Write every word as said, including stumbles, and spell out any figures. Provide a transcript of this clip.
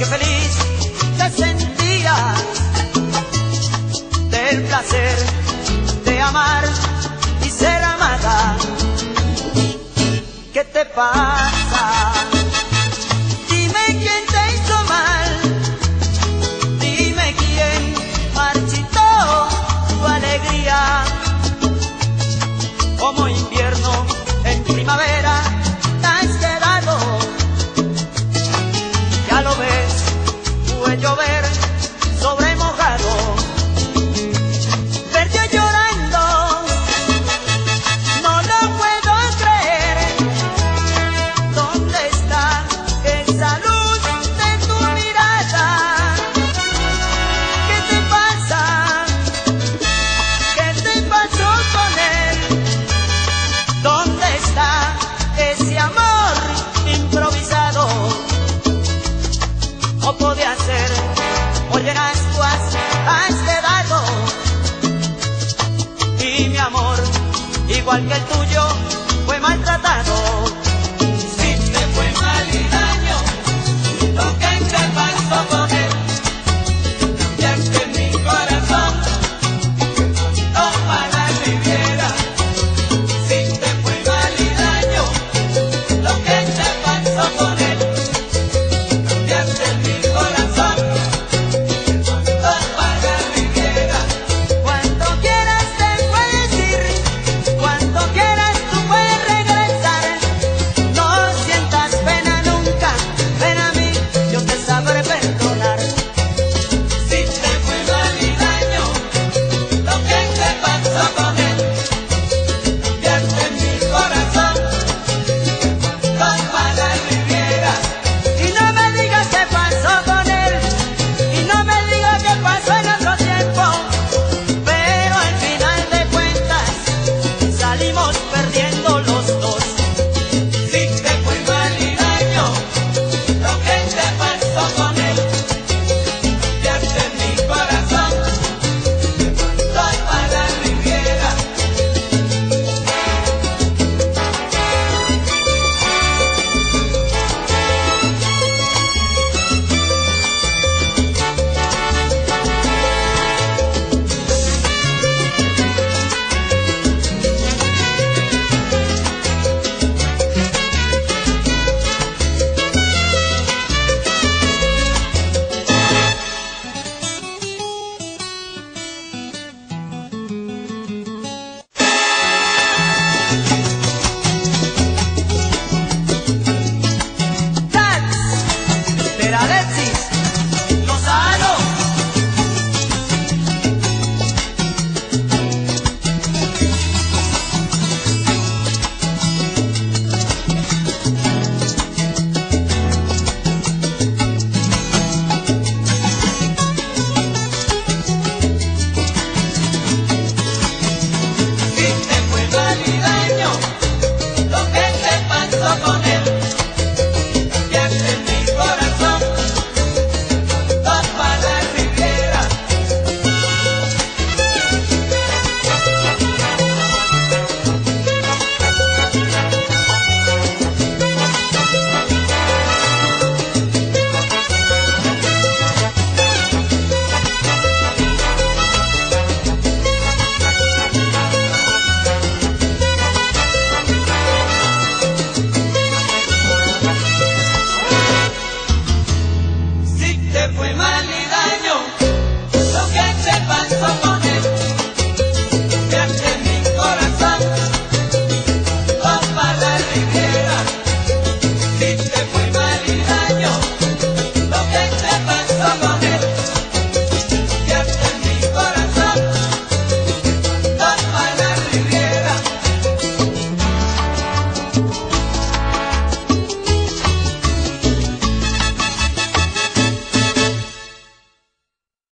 que feliz te sentías del placer de amar y ser amada. ¿Qué te pasa? Dime quién te hizo mal, dime quién marchitó tu alegría. Como invierno en primavera te has quedado, ya lo ves, fue llover sobre mojado. Perdió llorando, no lo puedo creer. ¿Dónde está esa luz de tu mirada? ¿Qué te pasa? ¿Qué te pasó con él? ¿Dónde está ese amor improvisado? No podía ser, oye, tú has, has quedado. Y mi amor, igual que el tuyo, fue maltratado.